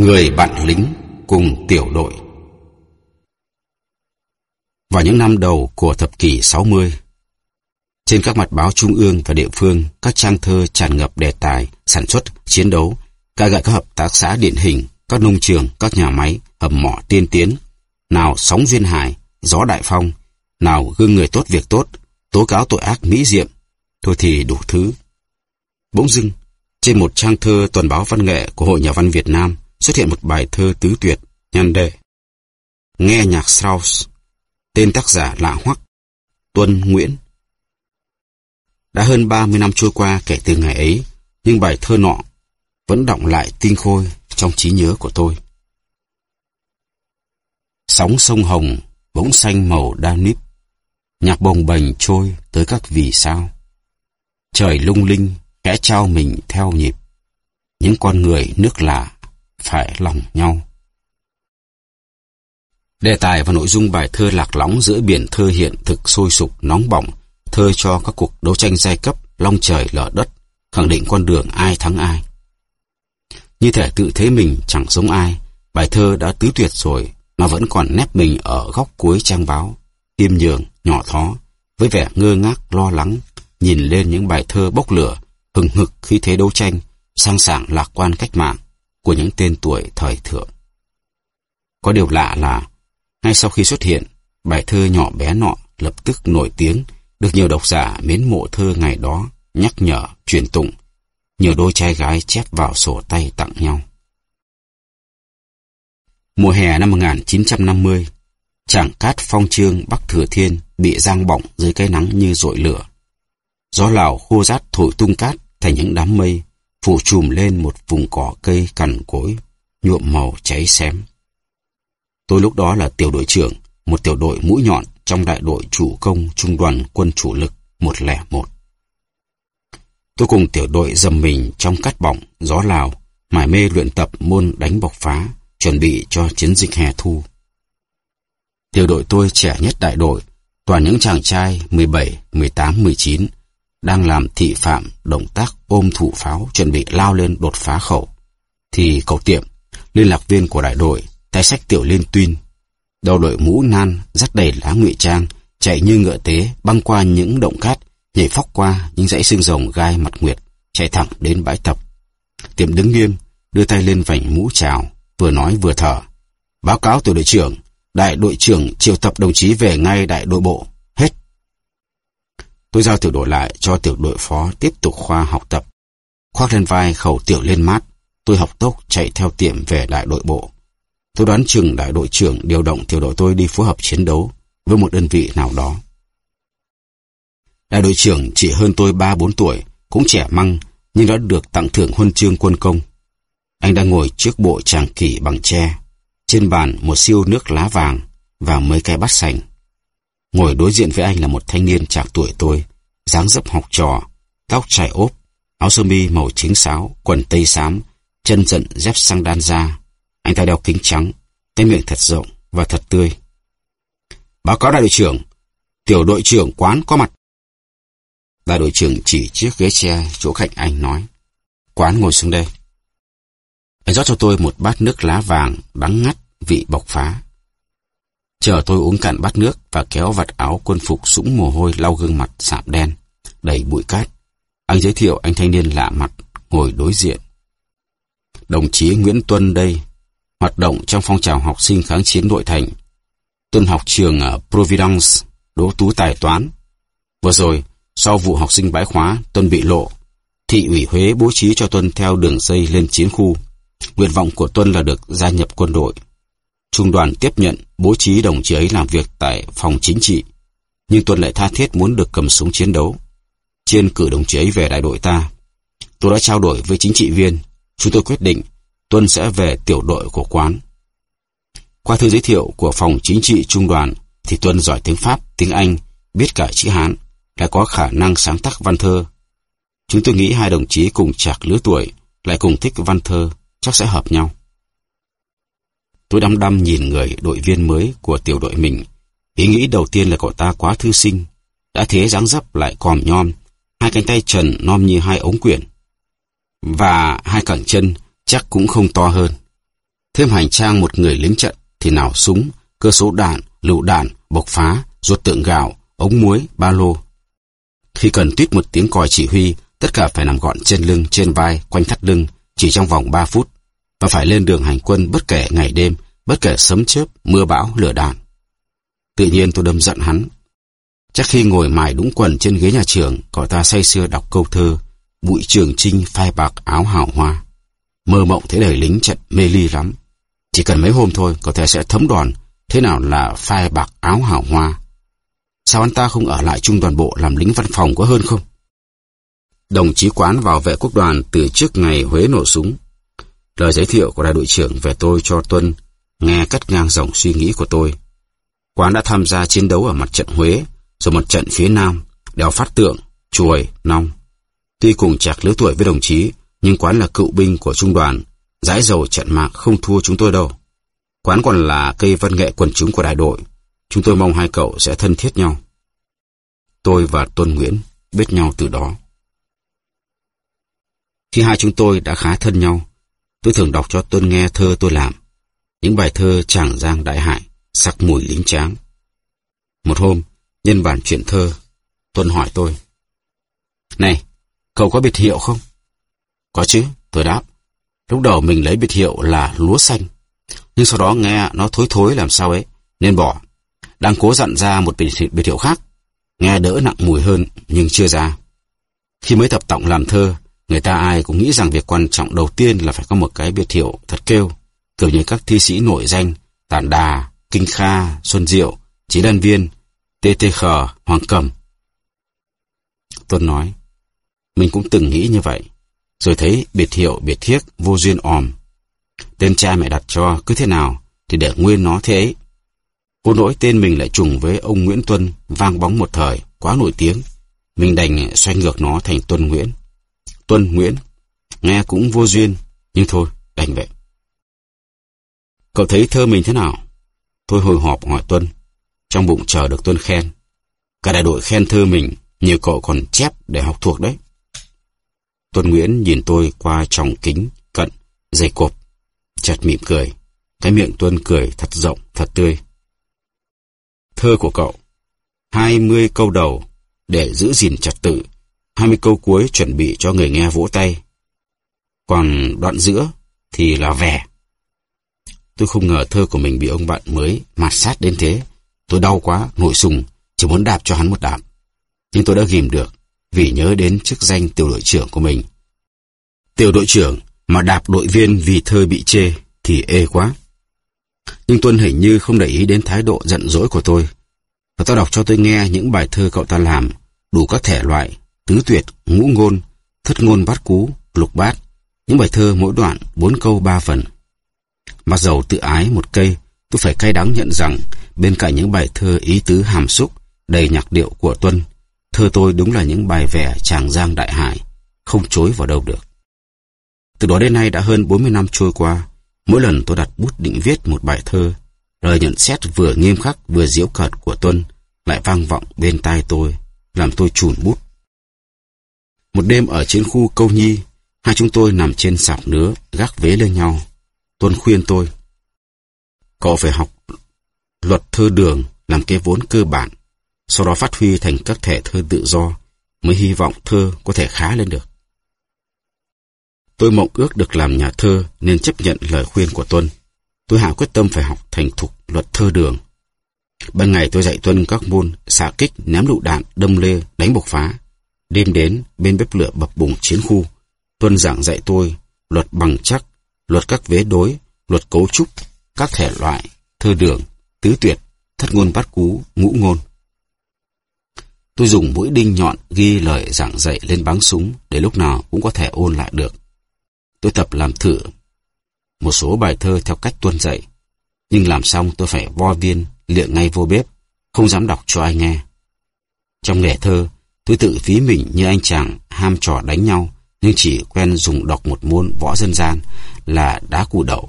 Người bạn lính cùng tiểu đội. Vào những năm đầu của thập kỷ 60, trên các mặt báo trung ương và địa phương, các trang thơ tràn ngập đề tài sản xuất, chiến đấu, ca ngợi các hợp tác xã điển hình, các nông trường, các nhà máy, hầm mỏ tiên tiến, nào sóng duyên hải, gió đại phong, nào gương người tốt việc tốt, tố cáo tội ác mỹ diệm, thôi thì đủ thứ. Bỗng dưng, trên một trang thơ tuần báo văn nghệ của Hội Nhà văn Việt Nam xuất hiện một bài thơ tứ tuyệt, nhan đề Nghe nhạc Strauss, tên tác giả lạ hoắc, Tuân Nguyễn. Đã hơn 30 năm trôi qua kể từ ngày ấy, nhưng bài thơ nọ vẫn đọng lại tinh khôi trong trí nhớ của tôi. Sóng sông Hồng bỗng xanh màu Danube, nhạc bồng bềnh trôi tới các vì sao. Trời lung linh khẽ trao mình theo nhịp, những con người nước lạ phải lòng nhau. Đề tài và nội dung bài thơ lạc lõng giữa biển thơ hiện thực sôi sục nóng bỏng, thơ cho các cuộc đấu tranh giai cấp long trời lở đất, khẳng định con đường ai thắng ai. Như thể tự thấy mình chẳng giống ai, bài thơ đã tứ tuyệt rồi mà vẫn còn nép mình ở góc cuối trang báo, khiêm nhường, nhỏ thó, với vẻ ngơ ngác lo lắng, nhìn lên những bài thơ bốc lửa, hừng hực khí thế đấu tranh, sang sảng lạc quan cách mạng của những tên tuổi thời thượng. Có điều lạ là, ngay sau khi xuất hiện, bài thơ nhỏ bé nọ lập tức nổi tiếng, được nhiều độc giả mến mộ thơ ngày đó, nhắc nhở, truyền tụng, nhiều đôi trai gái chép vào sổ tay tặng nhau. Mùa hè năm 1950, Trảng Cát Phong Trương Bắc Thừa Thiên bị giăng bỏng dưới cái nắng như dội lửa. Gió Lào khô rát thổi tung cát thành những đám mây, phủ trùm lên một vùng cỏ cây cằn cỗi, nhuộm màu cháy xém. Tôi lúc đó là tiểu đội trưởng, một tiểu đội mũi nhọn trong đại đội chủ công trung đoàn quân chủ lực 101. Tôi cùng tiểu đội dầm mình trong cát bỏng, gió Lào, mải mê luyện tập môn đánh bộc phá, chuẩn bị cho chiến dịch hè thu. Tiểu đội tôi trẻ nhất đại đội, toàn những chàng trai 17, 18, 19, đang làm thị phạm động tác ôm thủ pháo chuẩn bị lao lên đột phá khẩu. Thì cậu Tiệm, liên lạc viên của đại đội, tay xách tiểu liên tuyên, đầu đội mũ nan dắt đầy lá ngụy trang, chạy như ngựa tế băng qua những động cát, nhảy phóc qua những dãy xương rồng gai mặt nguyệt, chạy thẳng đến bãi tập. Tiệm đứng nghiêm, đưa tay lên vành mũ chào, vừa nói vừa thở. Báo cáo tiểu đội trưởng, đại đội trưởng triệu tập đồng chí về ngay đại đội bộ. Hết. Tôi giao tiểu đội lại cho tiểu đội phó tiếp tục khoa học tập. Khoác lên vai khẩu tiểu liên mát, tôi học tốc chạy theo Tiệm về đại đội bộ. Tôi đoán chừng đại đội trưởng điều động tiểu đội tôi đi phối hợp chiến đấu với một đơn vị nào đó. Đại đội trưởng chỉ hơn tôi 3-4 tuổi, cũng trẻ măng, nhưng đã được tặng thưởng huân chương quân công. Anh đang ngồi trước bộ tràng kỷ bằng tre, trên bàn một siêu nước lá vàng và mấy cái bát sành. Ngồi đối diện với anh là một thanh niên trạc tuổi tôi, dáng dấp học trò, tóc chải ốp, áo sơ mi màu chính sáo, quần tây xám, chân rận dép xăng đan da. Anh ta đeo kính trắng, cái miệng thật rộng và thật tươi. Báo cáo đại đội trưởng, tiểu đội trưởng Quán có mặt. Đại đội trưởng chỉ chiếc ghế tre chỗ cạnh anh nói, Quán ngồi xuống đây. Anh rót cho tôi một bát nước lá vàng đắng ngắt vị bộc phá. Chờ tôi uống cạn bát nước và kéo vạt áo quân phục sũng mồ hôi lau gương mặt sạm đen, đầy bụi cát. Anh giới thiệu anh thanh niên lạ mặt ngồi đối diện. Đồng chí Nguyễn Tuân đây, hoạt động trong phong trào học sinh kháng chiến nội thành. Tuân học trường ở Providence, đỗ tú tài toán. Vừa rồi, sau vụ học sinh bãi khóa, Tuân bị lộ. Thị ủy Huế bố trí cho Tuân theo đường dây lên chiến khu. Nguyện vọng của Tuân là được gia nhập quân đội. Trung đoàn tiếp nhận, bố trí đồng chí ấy làm việc tại phòng chính trị. Nhưng Tuân lại tha thiết muốn được cầm súng chiến đấu. Chiên cử đồng chí ấy về đại đội ta. Tôi đã trao đổi với chính trị viên. Chúng tôi quyết định Tuân sẽ về tiểu đội của Quán. Qua thư giới thiệu của phòng chính trị trung đoàn thì Tuân giỏi tiếng Pháp, tiếng Anh, biết cả chữ Hán, lại có khả năng sáng tác văn thơ. Chúng tôi nghĩ hai đồng chí cùng chạc lứa tuổi, lại cùng thích văn thơ, chắc sẽ hợp nhau. Tôi đăm đăm nhìn người đội viên mới của tiểu đội mình. Ý nghĩ đầu tiên là cậu ta quá thư sinh, đã thế dáng dấp lại còm nhom, hai cánh tay trần nom như hai ống quyển, và hai cẳng chân chắc cũng không to hơn. Thêm hành trang một người lính trận thì nào súng, cơ số đạn, lựu đạn, bộc phá, ruột tượng gạo, ống muối, ba lô. Khi cần tuýt một tiếng còi chỉ huy, tất cả phải nằm gọn trên lưng, trên vai, quanh thắt lưng, chỉ trong vòng 3 phút, và phải lên đường hành quân bất kể ngày đêm, bất kể sấm chớp, mưa bão, lửa đạn. Tự nhiên tôi đâm giận hắn. Chắc khi ngồi mài đúng quần trên ghế nhà trường, cậu ta say sưa đọc câu thơ Bụi Trường Chinh phai bạc áo hào hoa. Mơ mộng thấy đời lính trận mê ly lắm. Chỉ cần mấy hôm thôi, cậu ta sẽ thấm đòn thế nào là phai bạc áo hào hoa. Sao anh ta không ở lại trung đoàn bộ làm lính văn phòng có hơn không? Đồng chí Quán vào vệ quốc đoàn từ trước ngày Huế nổ súng. Lời giới thiệu của đại đội trưởng về tôi cho Tuân nghe cắt ngang dòng suy nghĩ của tôi. Quán đã tham gia chiến đấu ở mặt trận Huế, rồi mặt trận phía Nam, đèo Phát Tượng, Chuồi, Nong. Tuy cùng chạc lứa tuổi với đồng chí, nhưng Quán là cựu binh của trung đoàn, dãi dầu trận mạc không thua chúng tôi đâu. Quán còn là cây văn nghệ quần chúng của đại đội. Chúng tôi mong hai cậu sẽ thân thiết nhau. Tôi và Tuân Nguyễn biết nhau từ đó. Khi hai chúng tôi đã khá thân nhau, tôi thường đọc cho Tuân nghe thơ tôi làm. Những bài thơ Tràng Giang đại hại, sắc mùi lính tráng. Một hôm, nhân bản chuyện thơ, Tuân hỏi tôi: "Này, cậu có biệt hiệu không?" "Có chứ," tôi đáp. "Lúc đầu mình lấy biệt hiệu là Lúa Xanh, nhưng sau đó nghe nó thối thối làm sao ấy, nên bỏ. Đang cố dặn ra một biệt hiệu khác, nghe đỡ nặng mùi hơn nhưng chưa ra. Khi mới tập tọng làm thơ, người ta ai cũng nghĩ rằng việc quan trọng đầu tiên là phải có một cái biệt hiệu thật kêu, kiểu như các thi sĩ nổi danh Tản Đà, Kinh Kha, Xuân Diệu, Chí Đan Viên, T.T. Khờ, Hoàng Cầm." Tuân nói: "Mình cũng từng nghĩ như vậy, rồi thấy biệt hiệu biệt thiếc vô duyên òm. Tên cha mẹ đặt cho cứ thế nào thì để nguyên nó thế ấy. Cô nỗi tên mình lại trùng với ông Nguyễn Tuân vang bóng một thời, quá nổi tiếng. Mình đành xoay ngược nó thành Tuân Nguyễn. Tuân Nguyễn, nghe cũng vô duyên, nhưng thôi, đành vậy." "Cậu thấy thơ mình thế nào?" Tôi hồi hộp hỏi Tuân, trong bụng chờ được Tuân khen. Cả đại đội khen thơ mình, nhiều cậu còn chép để học thuộc đấy. Tuân Nguyễn nhìn tôi qua tròng kính cận, dày cộp, chợt mỉm cười. Cái miệng Tuân cười thật rộng, thật tươi. "Thơ của cậu, 20 câu đầu để giữ gìn trật tự, 20 câu cuối chuẩn bị cho người nghe vỗ tay. Còn đoạn giữa thì là vẻ." Tôi không ngờ thơ của mình bị ông bạn mới mạt sát đến thế. Tôi đau quá, nổi sùng, chỉ muốn đạp cho hắn một đạp. Nhưng tôi đã ghìm được, vì nhớ đến chức danh tiểu đội trưởng của mình. Tiểu đội trưởng mà đạp đội viên vì thơ bị chê thì ê quá. Nhưng Tuân hình như không để ý đến thái độ giận dỗi của tôi. Và tôi đọc cho tôi nghe những bài thơ cậu ta làm, đủ các thể loại, tứ tuyệt, ngũ ngôn, thất ngôn bát cú, lục bát. Những bài thơ mỗi đoạn 4 câu 3 phần. Mặc dầu tự ái một cây, tôi phải cay đắng nhận rằng bên cạnh những bài thơ ý tứ hàm xúc, đầy nhạc điệu của Tuân, thơ tôi đúng là những bài vẽ Tràng Giang đại hải, không chối vào đâu được. Từ đó đến nay đã hơn 40 năm trôi qua, mỗi lần tôi đặt bút định viết một bài thơ, lời nhận xét vừa nghiêm khắc vừa giễu cợt của Tuân lại vang vọng bên tai tôi, làm tôi chùn bút. Một đêm ở chiến khu Câu Nhi, hai chúng tôi nằm trên sạp nứa, gác vế lên nhau. Tuân khuyên tôi: "Cậu phải học luật thơ đường làm cái vốn cơ bản, sau đó phát huy thành các thể thơ tự do, mới hy vọng thơ có thể khá lên được." Tôi mộng ước được làm nhà thơ nên chấp nhận lời khuyên của Tuân. Tôi hạ quyết tâm phải học thành thục luật thơ đường. Ban ngày tôi dạy Tuân các môn xạ kích, ném lựu đạn, đâm lê, đánh bộc phá. Đêm đến, bên bếp lửa bập bùng chiến khu, Tuân giảng dạy tôi luật bằng chắc, luật các vế đối, luật cấu trúc, các thể loại, thơ đường, tứ tuyệt, thất ngôn bát cú, ngũ ngôn. Tôi dùng mũi đinh nhọn ghi lời giảng dạy lên báng súng để lúc nào cũng có thể ôn lại được. Tôi tập làm thử một số bài thơ theo cách Tuân dạy, nhưng làm xong tôi phải vo viên, liệng ngay vô bếp, không dám đọc cho ai nghe. Trong nghề thơ, tôi tự ví mình như anh chàng ham trò đánh nhau, nhưng chỉ quen dùng đọc một môn võ dân gian là đá cù đậu.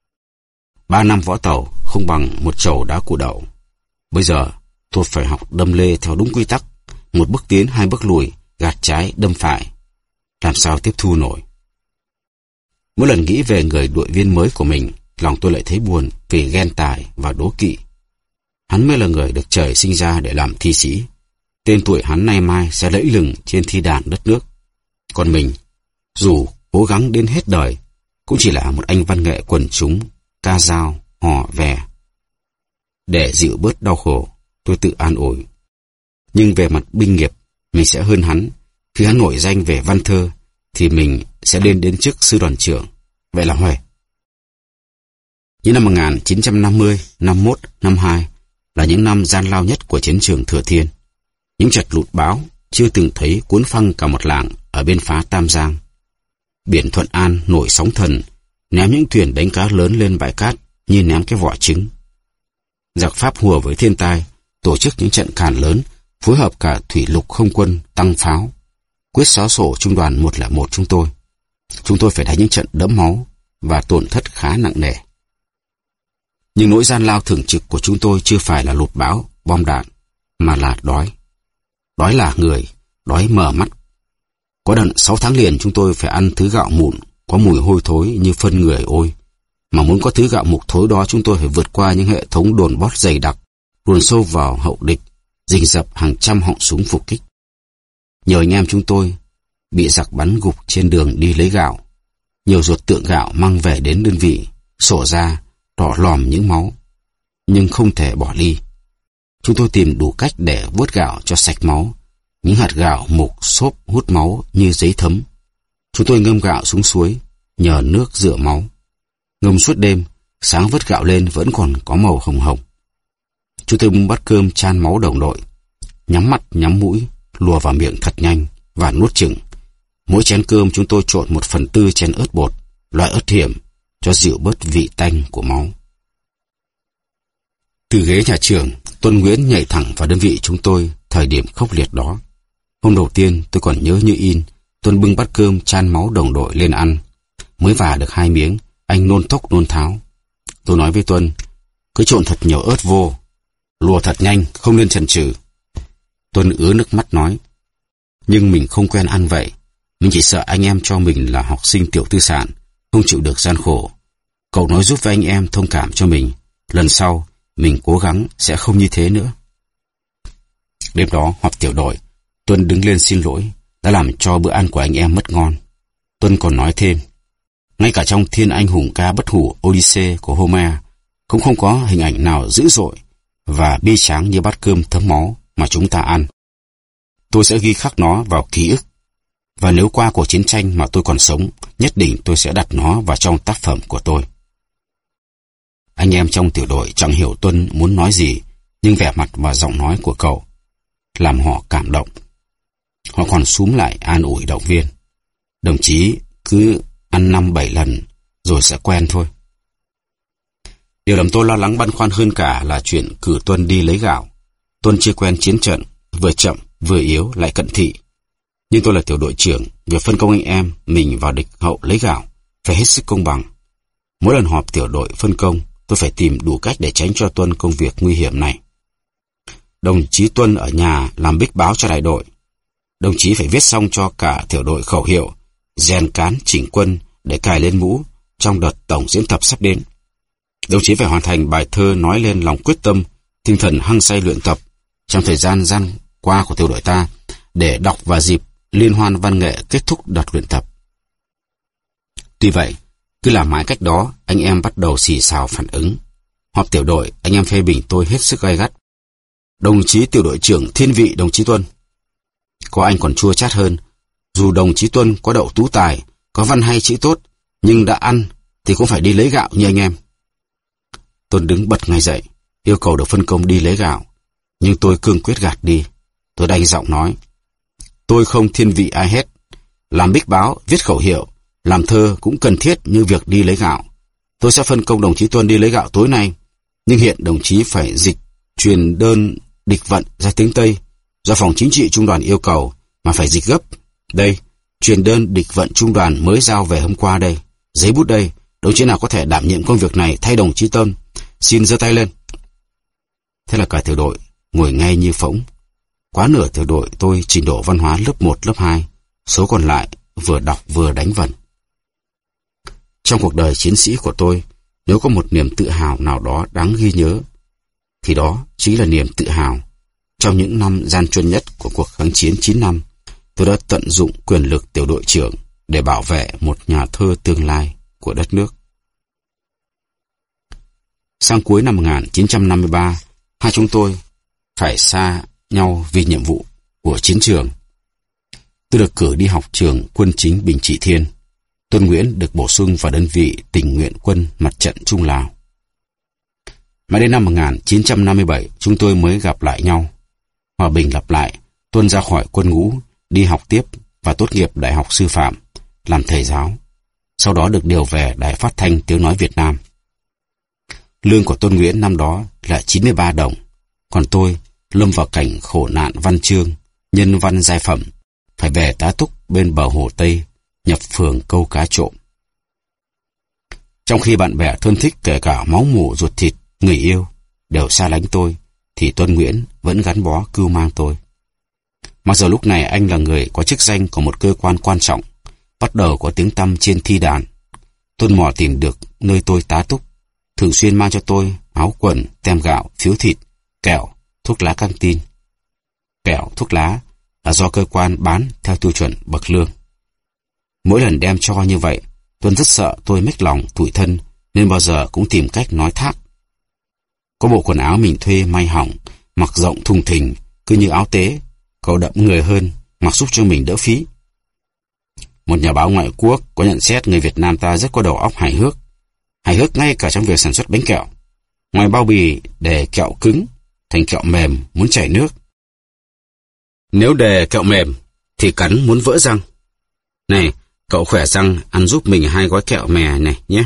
3 năm võ tàu không bằng một chầu đá cù đậu. Bây giờ tôi phải học đâm lê theo đúng quy tắc, một bước tiến 2 bước lùi, gạt trái đâm phải. Làm sao tiếp thu nổi? Mỗi lần nghĩ về người đội viên mới của mình lòng tôi lại thấy buồn vì ghen tài và đố kỵ. Hắn mới là người được trời sinh ra để làm thi sĩ. Tên tuổi hắn nay mai sẽ lẫy lừng trên thi đàn đất nước. Còn mình, dù cố gắng đến hết đời, cũng chỉ là một anh văn nghệ quần chúng, ca dao, hò vè. Để dịu bớt đau khổ, tôi tự an ủi. Nhưng về mặt binh nghiệp, mình sẽ hơn hắn. Khi hắn nổi danh về văn thơ, thì mình sẽ lên đến chức sư đoàn trưởng. Vậy là huề. Những năm 1950, 51, 52 là những năm gian lao nhất của chiến trường Thừa Thiên. Những trận lụt bão chưa từng thấy cuốn phăng cả một làng ở bên phá Tam Giang. Biển Thuận An nổi sóng thần, ném những thuyền đánh cá lớn lên bãi cát như ném cái vỏ trứng. Giặc Pháp hùa với thiên tai, tổ chức những trận càn lớn, phối hợp cả thủy lục không quân tăng pháo, quyết xóa sổ trung đoàn 101 chúng tôi. Chúng tôi phải đánh những trận đẫm máu và tổn thất khá nặng nề. Nhưng nỗi gian lao thường trực của chúng tôi chưa phải là lụt bão, bom đạn, mà là đói. Đói là người, đói mở mắt. Có đợt 6 tháng liền chúng tôi phải ăn thứ gạo mụn, có mùi hôi thối như phân người ôi. Mà muốn có thứ gạo mục thối đó chúng tôi phải vượt qua những hệ thống đồn bót dày đặc, luồn sâu vào hậu địch, rình rập hàng trăm họng súng phục kích. Nhiều anh em chúng tôi bị giặc bắn gục trên đường đi lấy gạo. Nhiều ruột tượng gạo mang về đến đơn vị, sổ ra, đỏ lòm những máu, nhưng không thể bỏ đi. Chúng tôi tìm đủ cách để vuốt gạo cho sạch máu, những hạt gạo mục xốp hút máu như giấy thấm. Chúng tôi ngâm gạo xuống suối, nhờ nước rửa máu. Ngâm suốt đêm, sáng vớt gạo lên vẫn còn có màu hồng hồng. Chúng tôi bưng bát cơm chan máu đồng đội, nhắm mắt nhắm mũi, lùa vào miệng thật nhanh và nuốt chừng. Mỗi chén cơm chúng tôi trộn 1/4 chén ớt bột, loại ớt hiểm, cho dịu bớt vị tanh của máu. Từ ghế nhà trường, Tuân Nguyễn nhảy thẳng vào đơn vị chúng tôi thời điểm khốc liệt đó. Hôm đầu tiên tôi còn nhớ như in, Tuân bưng bát cơm chan máu đồng đội lên ăn. Mới vả được 2 miếng, anh nôn thốc nôn tháo. Tôi nói với Tuân, cứ trộn thật nhiều ớt vô, lùa thật nhanh, không nên chần chừ. Tuân ứa nước mắt nói, nhưng mình không quen ăn vậy. Mình chỉ sợ anh em cho mình là học sinh tiểu tư sản, không chịu được gian khổ. Cậu nói giúp với anh em thông cảm cho mình. Lần sau, mình cố gắng sẽ không như thế nữa. Đêm đó họp tiểu đội, Tuân đứng lên xin lỗi, đã làm cho bữa ăn của anh em mất ngon. Tuân còn nói thêm, ngay cả trong Thiên Anh Hùng Ca Bất Hủ Odyssey của Homer cũng không có hình ảnh nào dữ dội và bi tráng như bát cơm thấm máu mà chúng ta ăn. Tôi sẽ ghi khắc nó vào ký ức, và nếu qua cuộc chiến tranh mà tôi còn sống, nhất định tôi sẽ đặt nó vào trong tác phẩm của tôi. Anh em trong tiểu đội chẳng hiểu Tuân muốn nói gì, nhưng vẻ mặt và giọng nói của cậu làm họ cảm động. Họ còn xúm lại an ủi động viên. Đồng chí cứ ăn 5-7 lần rồi sẽ quen thôi. Điều làm tôi lo lắng băn khoăn hơn cả là chuyện cử Tuân đi lấy gạo. Tuân chưa quen chiến trận, vừa chậm, vừa yếu lại cận thị. Nhưng tôi là tiểu đội trưởng, việc phân công anh em mình vào địch hậu lấy gạo phải hết sức công bằng. Mỗi lần họp tiểu đội phân công, tôi phải tìm đủ cách để tránh cho Tuân công việc nguy hiểm này. Đồng chí Tuân ở nhà làm bích báo cho đại đội. Đồng chí phải viết xong cho cả tiểu đội khẩu hiệu, rèn cán chỉnh quân để cài lên mũ trong đợt tổng diễn tập sắp đến. Đồng chí phải hoàn thành bài thơ nói lên lòng quyết tâm, tinh thần hăng say luyện tập trong thời gian qua của tiểu đội ta để đọc vào dịp liên hoan văn nghệ kết thúc đợt luyện tập. Tuy vậy, cứ làm mãi cách đó, anh em bắt đầu xì xào phản ứng. Họp tiểu đội, anh em phê bình tôi hết sức gay gắt. Đồng chí tiểu đội trưởng thiên vị đồng chí Tuân. Có anh còn chua chát hơn, dù đồng chí Tuân có đậu tú tài, có văn hay chữ tốt, nhưng đã ăn thì cũng phải đi lấy gạo như anh em. Tuân đứng bật ngay dậy, yêu cầu được phân công đi lấy gạo, nhưng tôi cương quyết gạt đi. Tôi đanh giọng nói, tôi không thiên vị ai hết. Làm bích báo, viết khẩu hiệu, làm thơ cũng cần thiết như việc đi lấy gạo. Tôi sẽ phân công đồng chí Tuân đi lấy gạo tối nay, nhưng hiện đồng chí phải dịch truyền đơn địch vận ra tiếng Tây, do phòng chính trị trung đoàn yêu cầu, mà phải dịch gấp. Đây, truyền đơn địch vận trung đoàn mới giao về hôm qua đây. Giấy bút đây, đồng chí nào có thể đảm nhiệm công việc này thay đồng chí Tuân, xin giơ tay lên. Thế là cả tiểu đội ngồi ngay như phỗng. Quá nửa tiểu đội tôi trình độ văn hóa lớp 1, lớp 2, số còn lại vừa đọc vừa đánh vần. Trong cuộc đời chiến sĩ của tôi, Nếu có một niềm tự hào nào đó đáng ghi nhớ, thì đó chính là niềm tự hào. Trong những năm gian truân nhất của cuộc kháng chiến 9 năm, tôi đã tận dụng quyền lực tiểu đội trưởng để bảo vệ một nhà thơ tương lai của đất nước. Sang cuối năm 1953, hai chúng tôi phải xa nhau vì nhiệm vụ của chiến trường. Tôi được cử đi học trường quân chính Bình Trị Thiên. Tuân Nguyễn được bổ sung vào đơn vị tình nguyện quân mặt trận Trung Lào. Mãi đến năm 1957, chúng tôi mới gặp lại nhau. Hòa bình lặp lại, Tuân ra khỏi quân ngũ, đi học tiếp và tốt nghiệp Đại học Sư phạm, làm thầy giáo. Sau đó được điều về Đài Phát thanh Tiếng nói Việt Nam. Lương của Tuân Nguyễn năm đó là 93 đồng, còn tôi lâm vào cảnh khổ nạn văn chương, nhân văn giai phẩm, phải về tá túc bên bờ hồ Tây, nhập phường câu cá trộm. Trong khi bạn bè thân thích kể cả máu mủ ruột thịt, người yêu đều xa lánh tôi, thì Tuân Nguyễn vẫn gắn bó cưu mang tôi. Mặc dù lúc này anh là người có chức danh của một cơ quan quan trọng, bắt đầu có tiếng tăm trên thi đàn. Tuân mò tìm được nơi tôi tá túc, thường xuyên mang cho tôi áo quần, tem gạo, phiếu thịt, kẹo, thuốc lá căng tin. Kẹo, thuốc lá là do cơ quan bán theo tiêu chuẩn bậc lương. Mỗi lần đem cho như vậy, Tuân rất sợ tôi mếch lòng, tủi thân, nên bao giờ cũng tìm cách nói thác. Có bộ quần áo mình thuê may hỏng, mặc rộng thùng thình, cứ như áo tế, cậu đậm người hơn, mặc giúp cho mình đỡ phí. Một nhà báo ngoại quốc có nhận xét người Việt Nam ta rất có đầu óc hài hước ngay cả trong việc sản xuất bánh kẹo. Ngoài bao bì để kẹo cứng thành kẹo mềm muốn chảy nước. Nếu để kẹo mềm thì cắn muốn vỡ răng. Này, cậu khỏe răng, ăn giúp mình 2 gói kẹo mè này nhé.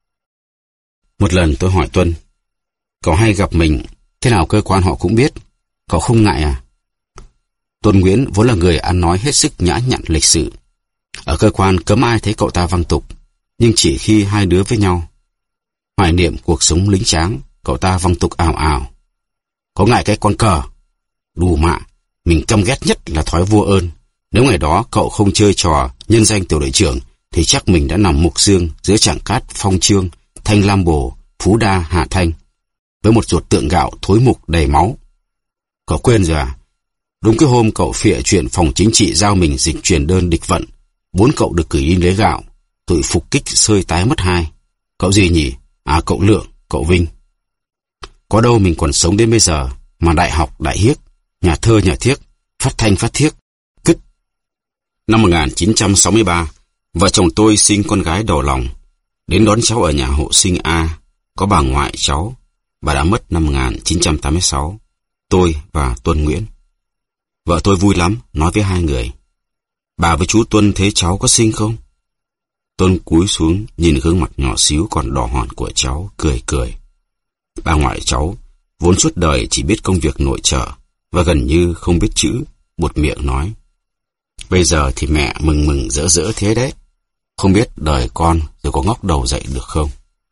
Một lần tôi hỏi Tuân, cậu hay gặp mình, thế nào cơ quan họ cũng biết, cậu không ngại à? Tuân Nguyễn vốn là người ăn nói hết sức nhã nhặn lịch sự. Ở cơ quan cấm ai thấy cậu ta văng tục, nhưng chỉ khi hai đứa với nhau, hoài niệm cuộc sống lính tráng, cậu ta văng tục ào ào. Có ngại cái con cờ? Đù mạ, mình căm ghét nhất là thói vô ơn. Nếu ngày đó cậu không chơi trò nhân danh tiểu đội trưởng, thì chắc mình đã nằm mục xương giữa Trảng Cát, Phong Trương, Thanh Lam Bồ, Phú Đa, Hà Thanh, với một ruột tượng gạo thối mục đầy máu. Cậu quên rồi à? Đúng cái hôm cậu phịa chuyện phòng chính trị giao mình dịch truyền đơn địch vận, 4 cậu được cử đi lấy gạo, tụi phục kích sơi tái mất 2. Cậu gì nhỉ? À, cậu Lượng, cậu Vinh. Có đâu mình còn sống đến bây giờ, mà đại học đại hiếc, nhà thơ nhà thiếc, phát thanh phát thiếc, cứt. Năm 1963, vợ chồng tôi sinh con gái đầu lòng. Đến đón cháu ở nhà hộ sinh A, có bà ngoại cháu. Bà đã mất năm 1986. Tôi và Tuân Nguyễn. Vợ tôi vui lắm, nói với 2 người. Bà với chú Tuân thấy cháu có xinh không? Tuân cúi xuống nhìn gương mặt nhỏ xíu còn đỏ hòn của cháu, cười. Bà ngoại cháu vốn suốt đời chỉ biết công việc nội trợ và gần như không biết chữ, buột miệng nói. Bây giờ thì mẹ mừng rỡ thế đấy. Không biết đời con rồi có ngóc đầu dậy được không?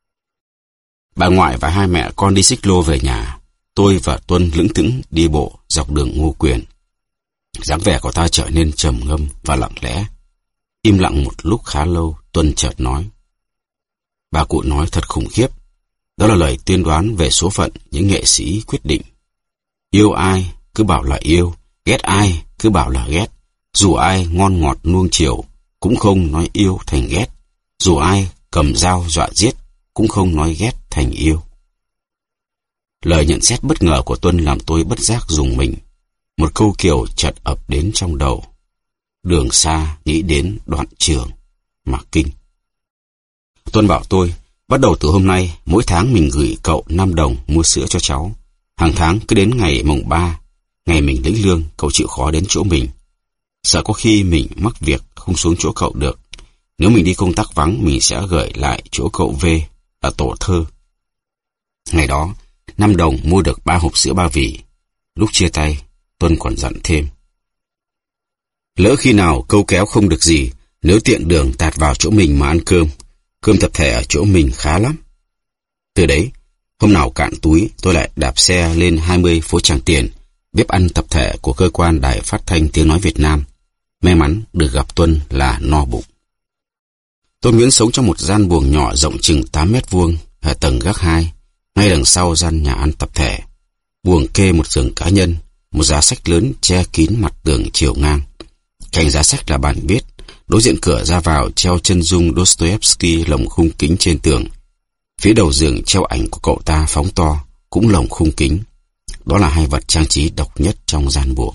Bà ngoại và 2 mẹ con đi xích lô về nhà. Tôi và Tuân lững thững đi bộ dọc đường Ngô Quyền. Dáng vẻ của ta trở nên trầm ngâm và lặng lẽ. Im lặng một lúc khá lâu, Tuân chợt nói. Bà cụ nói thật khủng khiếp. Đó là lời tuyên đoán về số phận những nghệ sĩ quyết định. Yêu ai cứ bảo là yêu, ghét ai cứ bảo là ghét. Dù ai ngon ngọt nuông chiều cũng không nói yêu thành ghét. Dù ai cầm dao dọa giết cũng không nói ghét thành yêu. Lời nhận xét bất ngờ của Tuân làm tôi bất giác rùng mình. Một câu kiều chợt ập đến trong đầu. Đường xa nghĩ đến Đoạn Trường, Mạc Kinh. Tuân bảo tôi, bắt đầu từ hôm nay, mỗi tháng mình gửi cậu 5 đồng mua sữa cho cháu. Hàng tháng cứ đến ngày mùng 3, ngày mình lĩnh lương, cậu chịu khó đến chỗ mình. Sợ có khi mình mắc việc không xuống chỗ cậu được. Nếu mình đi công tác vắng, mình sẽ gửi lại chỗ cậu về ở tổ thơ. Ngày đó, 5 đồng mua được 3 hộp sữa Ba Vì. Lúc chia tay, Tuân còn dặn thêm. Lỡ khi nào câu kéo không được gì, nếu tiện đường tạt vào chỗ mình mà ăn cơm. Cơm tập thể ở chỗ mình khá lắm. Từ đấy, hôm nào cạn túi, tôi lại đạp xe lên 20 phố Tràng Tiền, bếp ăn tập thể của cơ quan Đài Phát thanh Tiếng nói Việt Nam. May mắn được gặp Tuân là no bụng. Tôi Nguyễn sống trong một gian buồng nhỏ rộng chừng 8 mét vuông, ở tầng gác 2, ngay đằng sau gian nhà ăn tập thể. Buồng kê một giường cá nhân, một giá sách lớn che kín mặt tường chiều ngang. Cạnh giá sách là bàn viết, đối diện cửa ra vào treo chân dung Dostoevsky lồng khung kính trên tường. Phía đầu giường treo ảnh của cậu ta phóng to, cũng lồng khung kính. Đó là hai vật trang trí độc nhất trong gian buồng.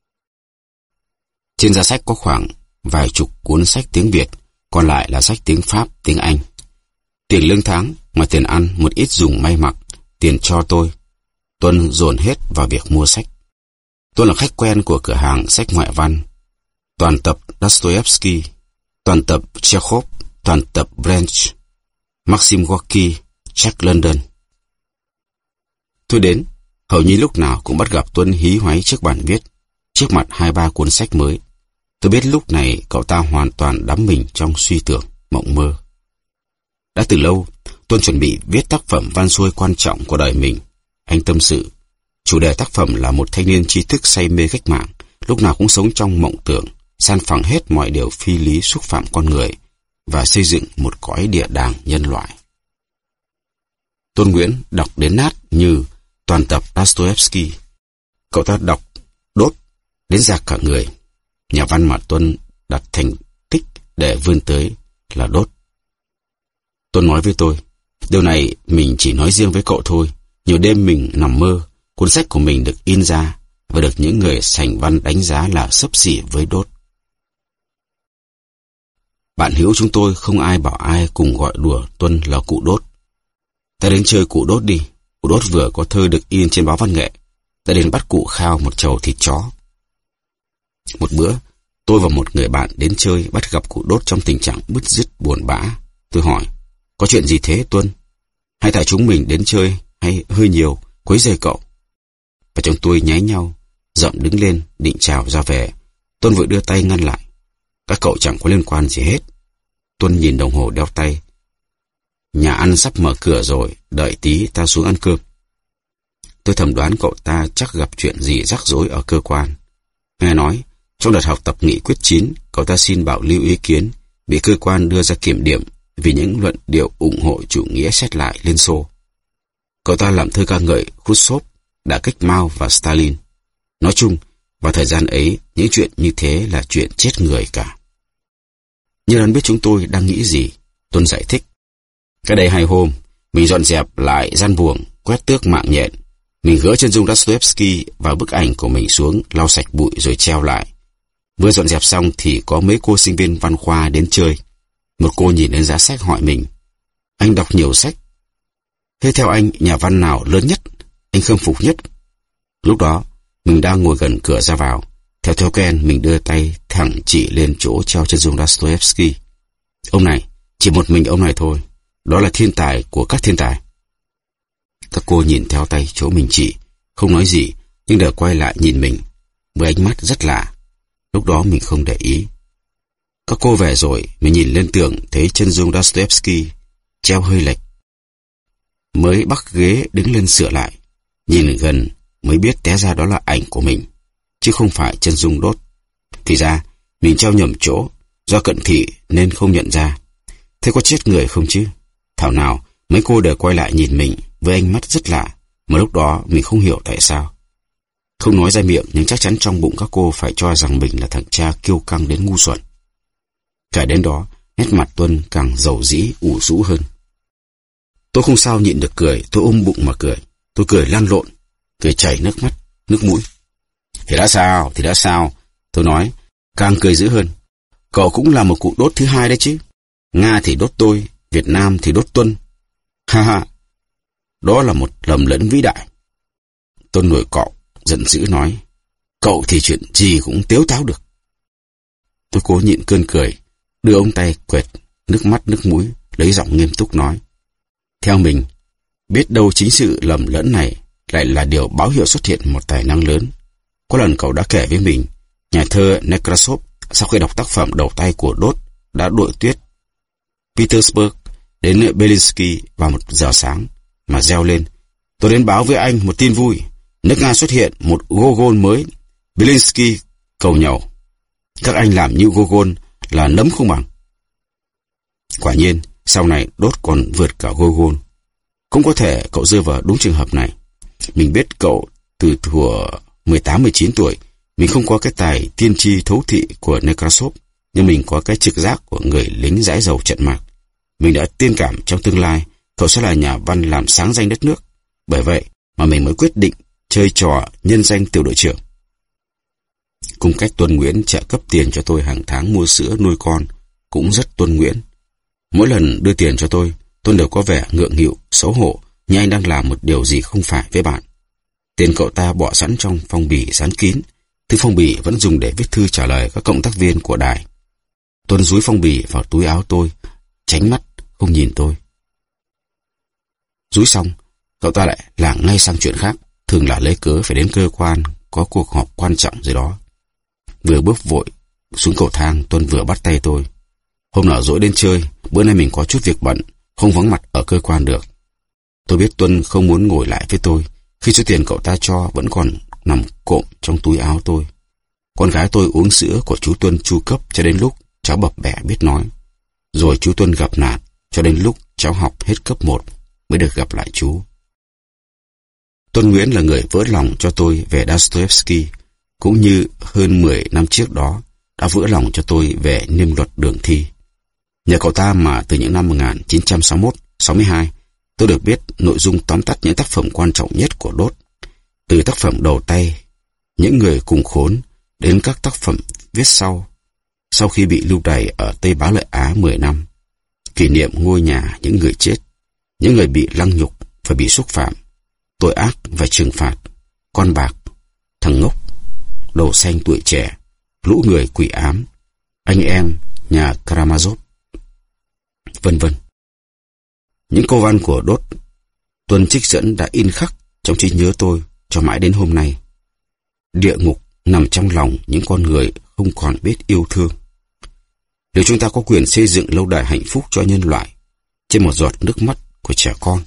Trên giá sách có khoảng vài chục cuốn sách tiếng Việt, còn lại là sách tiếng Pháp, tiếng Anh. Tiền lương tháng, ngoài tiền ăn, một ít dùng may mặc, tiền cho tôi, Tuân dồn hết vào việc mua sách. Tôi là khách quen của cửa hàng sách ngoại văn, toàn tập Dostoevsky, toàn tập Chekhov, toàn tập Branch, Maxim Gorky, Jack London. Tôi đến, hầu như lúc nào cũng bắt gặp Tuân hí hoáy trước bàn viết, trước mặt 2-3 cuốn sách mới. Tôi biết lúc này cậu ta hoàn toàn đắm mình trong suy tưởng, mộng mơ. Đã từ lâu, Tuân chuẩn bị viết tác phẩm văn xuôi quan trọng của đời mình. Anh tâm sự, chủ đề tác phẩm là một thanh niên trí thức say mê cách mạng, lúc nào cũng sống trong mộng tưởng, san phẳng hết mọi điều phi lý xúc phạm con người và xây dựng một cõi địa đàng nhân loại. Tôn Nguyễn đọc đến nát như toàn tập Dostoevsky. Cậu ta đọc đốt đến rạc cả người. Nhà văn mà Tuân đặt thành tích để vươn tới là đốt. Tuân nói với tôi, điều này mình chỉ nói riêng với cậu thôi. Nhiều đêm mình nằm mơ, cuốn sách của mình được in ra và được những người sành văn đánh giá là xấp xỉ với đốt. Bạn hữu chúng tôi không ai bảo ai cùng gọi đùa Tuân là cụ đốt. Ta đến chơi cụ đốt đi. Cụ đốt vừa có thơ được in trên báo văn nghệ. Ta đến bắt cụ khao một chầu thịt chó. Một bữa, tôi và một người bạn đến chơi bắt gặp cụ đốt trong tình trạng bứt rứt buồn bã. Tôi hỏi, có chuyện gì thế Tuân? Hay tại chúng mình đến chơi hay hơi nhiều, quấy rầy cậu? Và chúng tôi nháy nhau, dậm đứng lên định chào ra về. Tuân vội đưa tay ngăn lại. Các cậu chẳng có liên quan gì hết. Tuân nhìn đồng hồ đeo tay. Nhà ăn sắp mở cửa rồi, đợi tí ta xuống ăn cơm. Tôi thầm đoán cậu ta chắc gặp chuyện gì rắc rối ở cơ quan. Nghe nói, trong đợt học tập nghị quyết 9, cậu ta xin bảo lưu ý kiến, bị cơ quan đưa ra kiểm điểm vì những luận điệu ủng hộ chủ nghĩa xét lại Liên Xô. Cậu ta làm thơ ca ngợi Khrushchev, đã kích Mao và Stalin. Nói chung, vào thời gian ấy, những chuyện như thế là chuyện chết người cả. Như hắn biết chúng tôi đang nghĩ gì, Tuân giải thích. Cái đây hai hôm, mình dọn dẹp lại gian buồng, quét tước mạng nhện. Mình gỡ chân dung Dostoevsky và bức ảnh của mình xuống, lau sạch bụi rồi treo lại. Vừa dọn dẹp xong thì có mấy cô sinh viên văn khoa đến chơi. Một cô nhìn lên giá sách hỏi mình, anh đọc nhiều sách. Thế theo anh, nhà văn nào lớn nhất, anh khâm phục nhất? Lúc đó, mình đang ngồi gần cửa ra vào. Theo thói quen, mình đưa tay thẳng chỉ lên chỗ treo chân dung Dostoevsky. Ông này, chỉ một mình ông này thôi. Đó là thiên tài của các thiên tài. Các cô nhìn theo tay chỗ mình chỉ, không nói gì, nhưng đều quay lại nhìn mình, với ánh mắt rất lạ. Lúc đó mình không để ý. Các cô về rồi, mình nhìn lên tường thấy chân dung Dostoevsky treo hơi lệch. Mới bắt ghế đứng lên sửa lại. Nhìn gần mới biết té ra đó là ảnh của mình, chứ không phải chân dung đốt. Thì ra, mình treo nhầm chỗ, do cận thị nên không nhận ra. Thế có chết người không chứ? Thảo nào, mấy cô đều quay lại nhìn mình với ánh mắt rất lạ, mà lúc đó mình không hiểu tại sao. Không nói ra miệng, nhưng chắc chắn trong bụng các cô phải cho rằng mình là thằng cha kiêu căng đến ngu xuẩn. Cả đến đó, nét mặt Tuân càng dầu dĩ, ủ rũ hơn. Tôi không sao nhịn được cười, tôi ôm bụng mà cười. Tôi cười lăn lộn, cười chảy nước mắt, nước mũi. Thì đã sao, tôi nói, càng cười dữ hơn. Cậu cũng là một cụ đốt thứ hai đấy chứ. Nga thì đốt tôi, Việt Nam thì đốt Tuân. Ha ha, đó là một lầm lẫn vĩ đại. Tuân nổi cọ, giận dữ nói, cậu thì chuyện gì cũng tếu táo được. Tôi cố nhịn cơn cười, đưa ông tay quệt nước mắt nước mũi, lấy giọng nghiêm túc nói, theo mình, biết đâu chính sự lầm lẫn này lại là điều báo hiệu xuất hiện một tài năng lớn. Có lần cậu đã kể với mình, nhà thơ Nekrasov sau khi đọc tác phẩm đầu tay của Đốt đã đội tuyết Petersburg đến Belinsky vào 1 giờ sáng mà reo lên, tôi đến báo với anh một tin vui, nước Nga xuất hiện một Gogol mới, Belinsky cầu nhậu. Các anh làm như Gogol là nấm không bằng. Quả nhiên, sau này Đốt còn vượt cả Gogol. Cũng có thể cậu rơi vào đúng trường hợp này. Mình biết cậu từ thuở 18-19 tuổi. Mình không có cái tài tiên tri thấu thị của Nekrasov, nhưng mình có cái trực giác của người lính dãi dầu trận mạc. Mình đã tiên cảm trong tương lai cậu sẽ là nhà văn làm sáng danh đất nước. Bởi vậy mà mình mới quyết định chơi trò nhân danh tiểu đội trưởng. Cùng cách Tuân Nguyễn trợ cấp tiền cho tôi hàng tháng mua sữa nuôi con cũng rất Tuân Nguyễn. Mỗi lần đưa tiền cho tôi, Tuân đều có vẻ ngượng nghịu, xấu hổ, như anh đang làm một điều gì không phải với bạn. Tiền cậu ta bỏ sẵn trong phong bì dán kín. Thư phong bì vẫn dùng để viết thư trả lời các cộng tác viên của đài. Tuân dúi phong bì vào túi áo tôi, tránh mắt, không nhìn tôi. Dúi xong, cậu ta lại lảng ngay sang chuyện khác, thường là lấy cớ phải đến cơ quan, có cuộc họp quan trọng gì đó. Vừa bước vội xuống cầu thang, Tuân vừa bắt tay tôi. Hôm nào rỗi đến chơi, bữa nay mình có chút việc bận, không vắng mặt ở cơ quan được. Tôi biết Tuân không muốn ngồi lại với tôi, khi số tiền cậu ta cho vẫn còn nằm cộm trong túi áo tôi. Con gái tôi uống sữa của chú Tuân chu cấp cho đến lúc cháu bập bẹ biết nói. Rồi chú Tuân gặp nạn, cho đến lúc cháu học hết cấp 1 mới được gặp lại chú. Tuân Nguyễn là người vỡ lòng cho tôi về Dostoevsky, cũng như hơn 10 năm trước đó đã vỡ lòng cho tôi về niêm luật đường thi. Nhờ cậu ta mà từ những năm 1961-62, tôi được biết nội dung tóm tắt những tác phẩm quan trọng nhất của Đốt. Từ tác phẩm đầu tay, Những người cùng khốn, đến các tác phẩm viết sau khi bị lưu đày ở Tây Bá Lợi Á 10 năm. Kỷ niệm ngôi nhà những người chết, những người bị lăng nhục và bị xúc phạm, tội ác và trừng phạt, con bạc, thằng ngốc, đầu xanh tuổi trẻ, lũ người quỷ ám, anh em nhà Karamazov, vân vân. Những câu văn của Đốt, Tuân trích dẫn đã in khắc trong trí nhớ tôi cho mãi đến hôm nay. Địa ngục nằm trong lòng những con người không còn biết yêu thương. Nếu chúng ta có quyền xây dựng lâu đài hạnh phúc cho nhân loại trên một giọt nước mắt của trẻ con.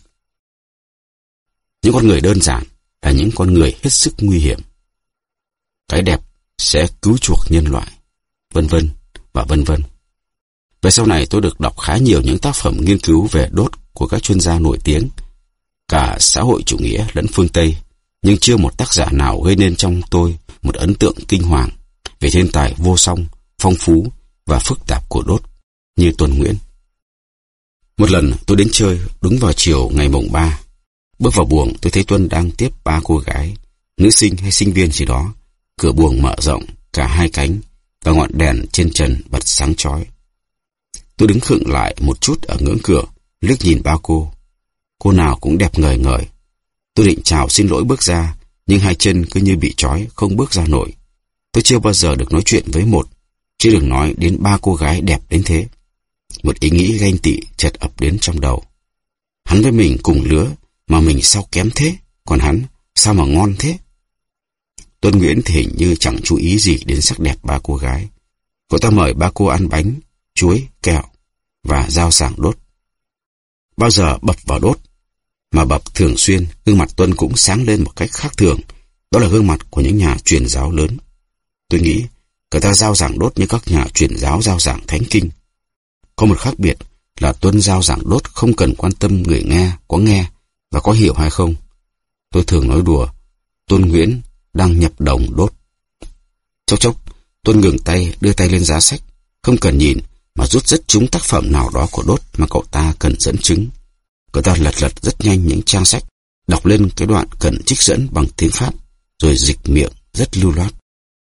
Những con người đơn giản là những con người hết sức nguy hiểm. Cái đẹp sẽ cứu chuộc nhân loại, vân vân và vân vân. Về sau này tôi được đọc khá nhiều những tác phẩm nghiên cứu về Đốt của các chuyên gia nổi tiếng, cả xã hội chủ nghĩa lẫn phương Tây, nhưng chưa một tác giả nào gây nên trong tôi một ấn tượng kinh hoàng về thiên tài vô song, phong phú và phức tạp của Đốt như Tuân Nguyễn. Một lần tôi đến chơi đúng vào chiều ngày mùng 3. Bước vào buồng tôi thấy Tuân đang tiếp 3 cô gái, nữ sinh hay sinh viên gì đó. Cửa buồng mở rộng cả 2 cánh và ngọn đèn trên trần bật sáng chói. Tôi đứng khựng lại một chút ở ngưỡng cửa, liếc nhìn 3 cô. Cô nào cũng đẹp ngời ngời. Tôi định chào xin lỗi bước ra, nhưng 2 chân cứ như bị trói, không bước ra nổi. Tôi chưa bao giờ được nói chuyện với một, chứ đừng nói đến 3 cô gái đẹp đến thế. Một ý nghĩ ganh tị chợt ập đến trong đầu. Hắn với mình cùng lứa, mà mình sao kém thế, còn hắn sao mà ngon thế? Tuân Nguyễn thì hình như chẳng chú ý gì đến sắc đẹp 3 cô gái. Cậu ta mời 3 cô ăn bánh, chuối, kẹo và rau sảng Đốt. Bao giờ bập vào Đốt, mà bập thường xuyên, gương mặt Tuân cũng sáng lên một cách khác thường. Đó là gương mặt của những nhà truyền giáo lớn. Tôi nghĩ cậu ta rao giảng Đốt như các nhà truyền giáo rao giảng thánh kinh. Có một khác biệt là Tuân rao giảng Đốt không cần quan tâm người nghe và có hiểu hay không. Tôi thường nói đùa, Tuân Nguyễn đang nhập đồng Đốt. Chốc chốc, Tuân ngừng tay, đưa tay lên giá sách, không cần nhìn mà rút rất trúng tác phẩm nào đó của Đốt mà cậu ta cần dẫn chứng. Cậu ta lật rất nhanh những trang sách, đọc lên cái đoạn cần trích dẫn bằng tiếng Pháp, rồi dịch miệng rất lưu loát.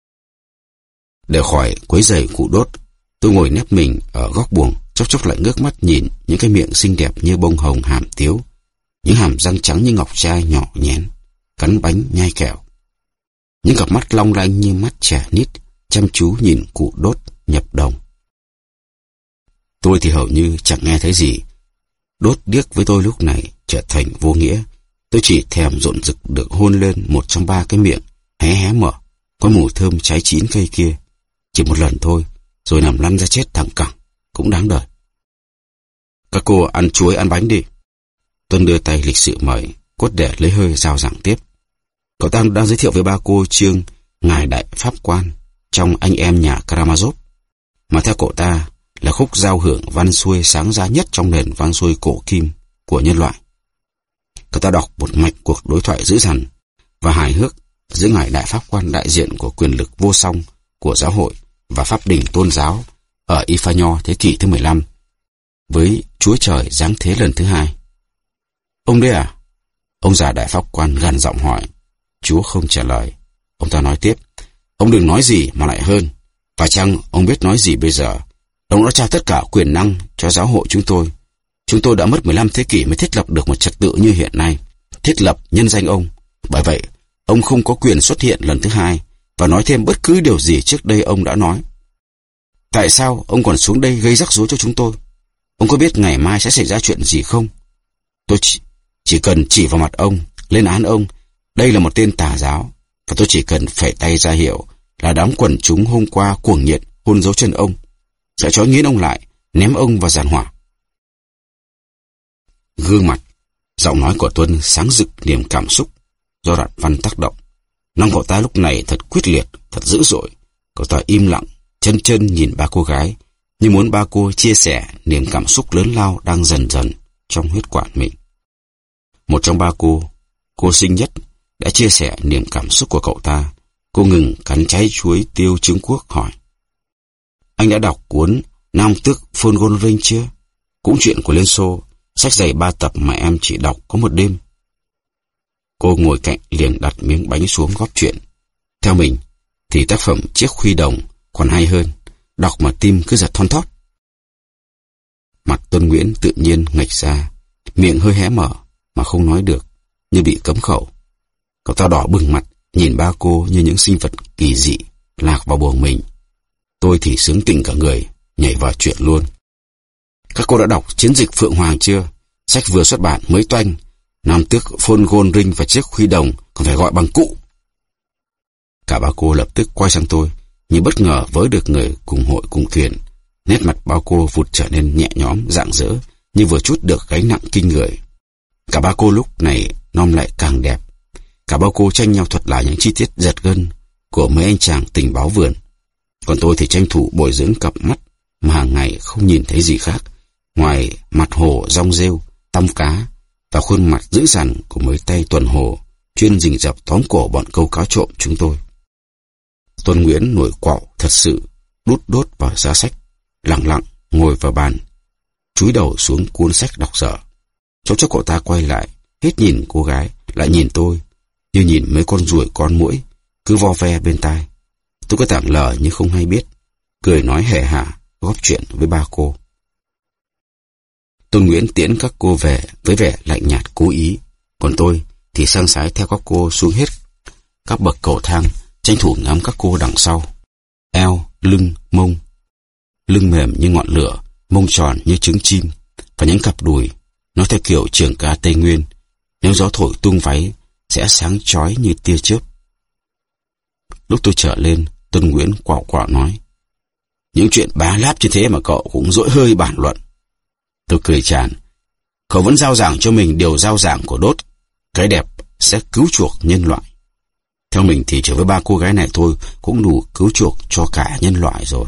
Để khỏi quấy rầy cụ Đốt, tôi ngồi nép mình ở góc buồng, chốc chốc lại ngước mắt nhìn những cái miệng xinh đẹp như bông hồng hàm tiếu, những hàm răng trắng như ngọc trai nhỏ nhén, cắn bánh nhai kẹo. Những cặp mắt long lanh như mắt trẻ nít, chăm chú nhìn cụ Đốt nhập đồng. Tôi thì hầu như chẳng nghe thấy gì. Đốt điếc với tôi lúc này trở thành vô nghĩa. Tôi chỉ thèm rộn rực được hôn lên một trong 3 cái miệng hé hé mở, có mùi thơm trái chín cây kia. Chỉ một lần thôi, rồi nằm lăn ra chết thẳng cẳng, cũng đáng đời. Các cô ăn chuối ăn bánh đi. Tuân đưa tay lịch sự mời, cốt để lấy hơi rao giảng tiếp. Cậu ta đang giới thiệu với 3 cô chương Ngài Đại Pháp Quan trong Anh Em Nhà Karamazov, mà theo cậu ta là khúc giao hưởng văn xuôi sáng giá nhất trong nền văn xuôi cổ kim của nhân loại. Cậu ta đọc một mạch cuộc đối thoại dữ dằn và hài hước giữa ngài đại pháp quan đại diện của quyền lực vô song của giáo hội và pháp đình tôn giáo ở Ifanyo thế kỷ thứ 15 với Chúa Trời giáng thế lần thứ hai. Ông đấy à? Ông già đại pháp quan gằn giọng hỏi. Chúa không trả lời. Ông ta nói tiếp. Ông đừng nói gì mà lại hơn. Và chăng ông biết nói gì bây giờ? Ông đã trao tất cả quyền năng cho giáo hội chúng tôi. Chúng tôi đã mất 15 thế kỷ mới thiết lập được một trật tự như hiện nay. Thiết lập nhân danh ông. Bởi vậy, ông không có quyền xuất hiện lần thứ hai và nói thêm bất cứ điều gì trước đây ông đã nói. Tại sao ông còn xuống đây gây rắc rối cho chúng tôi? Ông có biết ngày mai sẽ xảy ra chuyện gì không? Tôi chỉ cần chỉ vào mặt ông, lên án ông. Đây là một tên tà giáo. Và tôi chỉ cần phẩy tay ra hiệu là đám quần chúng hôm qua cuồng nhiệt hôn dấu chân ông, sẽ trói nghiến ông lại, ném ông vào giàn hỏa. Gương mặt, giọng nói của Tuân sáng rực niềm cảm xúc do đoạn văn tác động. Lòng cậu ta lúc này thật quyết liệt, thật dữ dội. Cậu ta im lặng, chân nhìn ba cô gái, như muốn ba cô chia sẻ niềm cảm xúc lớn lao đang dần dần trong huyết quản mình. Một trong ba cô xinh nhất, đã chia sẻ niềm cảm xúc của cậu ta. Cô ngừng cắn trái chuối tiêu trứng cuốc hỏi. Anh đã đọc cuốn Nam Tước Folgorring chưa? Cũng chuyện của Liên Xô, sách dày 3 tập mà em chỉ đọc có một đêm. Cô ngồi cạnh liền đặt miếng bánh xuống góp chuyện. Theo mình thì tác phẩm Chiếc Khuy Đồng còn hay hơn, đọc mà tim cứ giật thon thót. Mặt Tuân Nguyễn tự nhiên nghệch ra, miệng hơi hé mở mà không nói được, như bị cấm khẩu. Cậu ta đỏ bừng mặt, nhìn ba cô như những sinh vật kỳ dị lạc vào buồng mình. Tôi thì sướng tỉnh cả người, nhảy vào chuyện luôn. Các cô đã đọc Chiến dịch Phượng Hoàng chưa? Sách vừa xuất bản mới toanh. Nam Tước Folgorring và Chiếc Khuy Đồng còn phải gọi bằng cụ. Cả ba cô lập tức quay sang tôi, như bất ngờ với được người cùng hội cùng thuyền. Nét mặt ba cô vụt trở nên nhẹ nhõm, rạng rỡ, như vừa trút được gánh nặng kinh người. Cả ba cô lúc này non lại càng đẹp. Cả ba cô tranh nhau thuật lại những chi tiết giật gân của mấy anh chàng tình báo vườn. Còn tôi thì tranh thủ bồi dưỡng cặp mắt mà hàng ngày không nhìn thấy gì khác ngoài mặt hồ rong rêu, tăm cá và khuôn mặt dữ dằn của mấy tay tuần hồ chuyên rình rập tóm cổ bọn câu cáo trộm chúng tôi. Tuân Nguyễn nổi quạo thật sự, đút đốt vào giá sách, lặng lặng ngồi vào bàn, chúi đầu xuống cuốn sách đọc dở. Cháu cho cậu ta quay lại, hết nhìn cô gái, lại nhìn tôi, như nhìn mấy con ruồi con muỗi cứ vo ve bên tai. Tôi cứ tảng lờ như không hay biết, cười nói hề hả, góp chuyện với ba cô. Tôn Nguyễn tiễn các cô về với vẻ lạnh nhạt cố ý, còn tôi thì sang sái theo các cô xuống hết các bậc cầu thang, tranh thủ ngắm các cô đằng sau. Eo, lưng, mông. Lưng mềm như ngọn lửa, mông tròn như trứng chim, và những cặp đùi, nói theo kiểu trường ca Tây Nguyên, nếu gió thổi tung váy sẽ sáng chói như tia chớp. Lúc tôi trở lên, Tôn Nguyễn quạo quạo nói, những chuyện bá láp như thế mà cậu cũng dỗi hơi bàn luận. Tôi cười tràn. Cậu vẫn giao giảng cho mình điều giao giảng của Đốt, cái đẹp sẽ cứu chuộc nhân loại. Theo mình thì chỉ với ba cô gái này thôi cũng đủ cứu chuộc cho cả nhân loại rồi.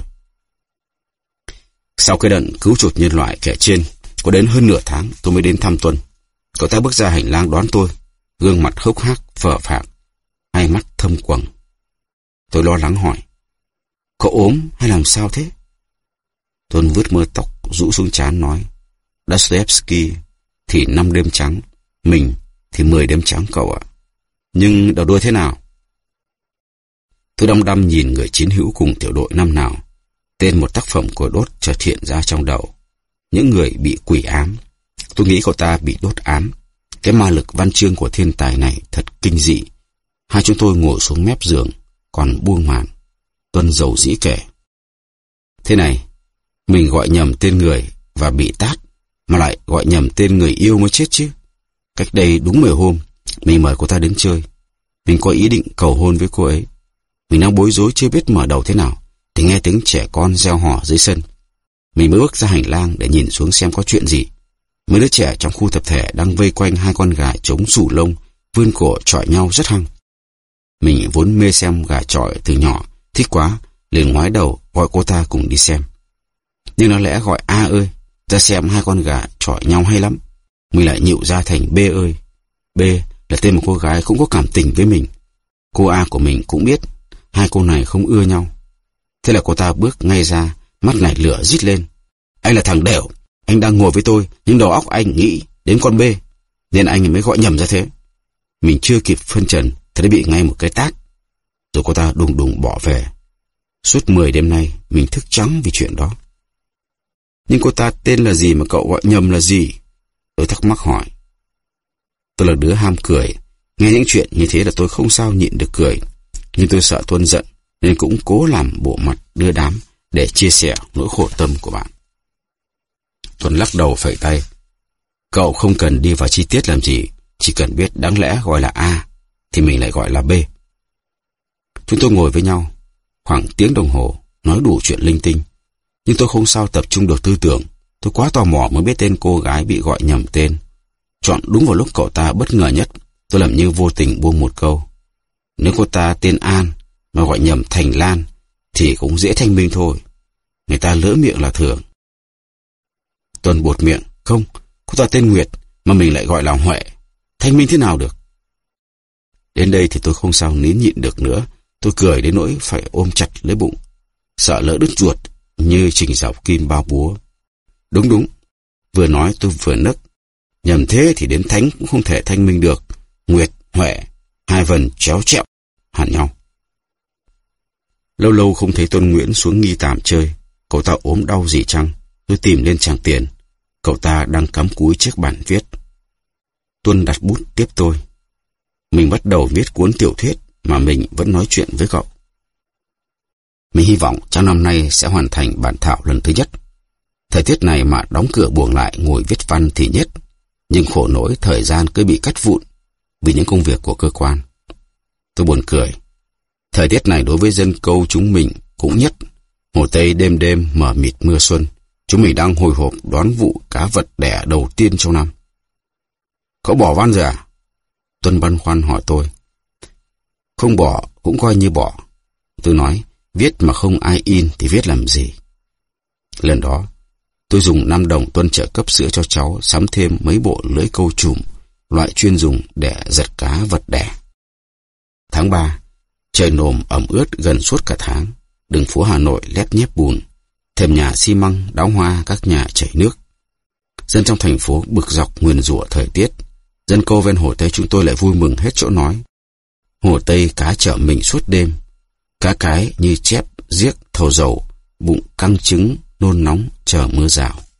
Sau cái đợt cứu chuộc nhân loại kẻ trên, có đến hơn nửa tháng tôi mới đến thăm Tuân. Cậu ta bước ra hành lang đón tôi, gương mặt hốc hác, phờ phạc, hai mắt thâm quầng. Tôi lo lắng hỏi, cậu ốm hay làm sao thế? Tuân vứt mớ tóc rũ xuống trán nói, Dostoevsky thì 5 đêm trắng, mình thì 10 đêm trắng cậu ạ. Nhưng đầu đuôi thế nào? Tôi đăm đăm nhìn người chiến hữu cùng tiểu đội năm nào. Tên một tác phẩm của Đốt chợt hiện ra trong đầu. Những người bị quỷ ám. Tôi nghĩ cậu ta bị đốt ám. Cái ma lực văn chương của thiên tài này thật kinh dị. Hai chúng tôi ngồi xuống mép giường, còn buông màn. Tuân dầu dĩ kể. Thế này, mình gọi nhầm tên người và bị tát, mà lại gọi nhầm tên người yêu mới chết chứ. Cách đây đúng 10 hôm, mình mời cô ta đến chơi. Mình có ý định cầu hôn với cô ấy. Mình đang bối rối chưa biết mở đầu thế nào, thì nghe tiếng trẻ con reo hò dưới sân. Mình mới bước ra hành lang để nhìn xuống xem có chuyện gì. Mấy đứa trẻ trong khu tập thể đang vây quanh hai con gà trống rủ lông, vươn cổ chọi nhau rất hăng. Mình vốn mê xem gà chọi từ nhỏ, thích quá, liền ngoái đầu gọi cô ta cùng đi xem. Nhưng nó lẽ gọi A ơi, ra xem hai con gà chọi nhau hay lắm. Mình lại nhịu ra thành B ơi. B là tên một cô gái cũng có cảm tình với mình. Cô A của mình cũng biết hai cô này không ưa nhau. Thế là cô ta bước ngay ra, mắt nảy lửa rít lên. Anh là thằng đểu, anh đang ngồi với tôi, nhưng đầu óc anh nghĩ đến con B, nên anh mới gọi nhầm ra thế. Mình chưa kịp phân trần, thì đã bị ngay một cái tát. Rồi cô ta đùng đùng bỏ về. Suốt 10 đêm nay, mình thức trắng vì chuyện đó. Nhưng cô ta tên là gì mà cậu gọi nhầm là gì? Tôi thắc mắc hỏi. Tôi là đứa ham cười. Nghe những chuyện như thế là tôi không sao nhịn được cười. Nhưng tôi sợ Tuân giận, nên cũng cố làm bộ mặt đưa đám để chia sẻ nỗi khổ tâm của bạn. Tuân lắc đầu phẩy tay. Cậu không cần đi vào chi tiết làm gì, chỉ cần biết đáng lẽ gọi là A, thì mình lại gọi là B. Chúng tôi ngồi với nhau, khoảng tiếng đồng hồ, nói đủ chuyện linh tinh. Nhưng tôi không sao tập trung được tư tưởng. Tôi quá tò mò mới biết tên cô gái bị gọi nhầm tên. Chọn đúng vào lúc cậu ta bất ngờ nhất, tôi làm như vô tình buông một câu. Nếu cô ta tên An mà gọi nhầm thành Lan thì cũng dễ thanh minh thôi. Người ta lỡ miệng là thường. Tuân buột miệng. Không, cô ta tên Nguyệt mà mình lại gọi là Huệ. Thanh minh thế nào được? Đến đây thì tôi không sao nín nhịn được nữa. Tôi cười đến nỗi phải ôm chặt lấy bụng, sợ lỡ đứt ruột như Trình Dọc Kim bao búa. Đúng. Vừa nói tôi vừa nấc. Nhầm thế thì đến thánh cũng không thể thanh minh được. Nguyệt, Huệ, hai vần chéo chẹo hẳn nhau. Lâu lâu không thấy Tuân Nguyễn xuống Nghi Tàm chơi. Cậu ta ốm đau gì chăng? Tôi tìm lên Tràng Tiền. Cậu ta đang cắm cúi chiếc bản viết. Tuân đặt bút tiếp tôi. Mình bắt đầu viết cuốn tiểu thuyết mà mình vẫn nói chuyện với cậu. Mình hy vọng trong năm nay sẽ hoàn thành bản thảo lần thứ nhất. Thời tiết này mà đóng cửa buồng lại ngồi viết văn thì nhất. Nhưng khổ nỗi thời gian cứ bị cắt vụn vì những công việc của cơ quan. Tôi buồn cười. Thời tiết này đối với dân câu chúng mình cũng nhất. Hồ Tây đêm đêm mờ mịt mưa xuân. Chúng mình đang hồi hộp đón vụ cá vật đẻ đầu tiên trong năm. Cậu bỏ văn rồi à? Tuân băn khoăn hỏi tôi. Không bỏ cũng coi như bỏ. Tôi nói, viết mà không ai in thì viết làm gì. Lần đó, tôi dùng 5 đồng Tuân trợ cấp sữa cho cháu, sắm thêm mấy bộ lưới câu chùm, loại chuyên dùng để giật cá vật đẻ. Tháng 3, trời nồm ẩm ướt gần suốt cả tháng. Đường phố Hà Nội lép nhép bùn, thềm nhà xi măng đáo hoa các nhà chảy nước. Dân trong thành phố bực dọc nguyền rủa thời tiết. Dân câu ven Hồ Tây chúng tôi lại vui mừng hết chỗ nói. Hồ Tây cá chở mình suốt đêm. Cá cái như chép, giếc, thầu dầu, bụng căng trứng, nôn nóng chờ mưa rào.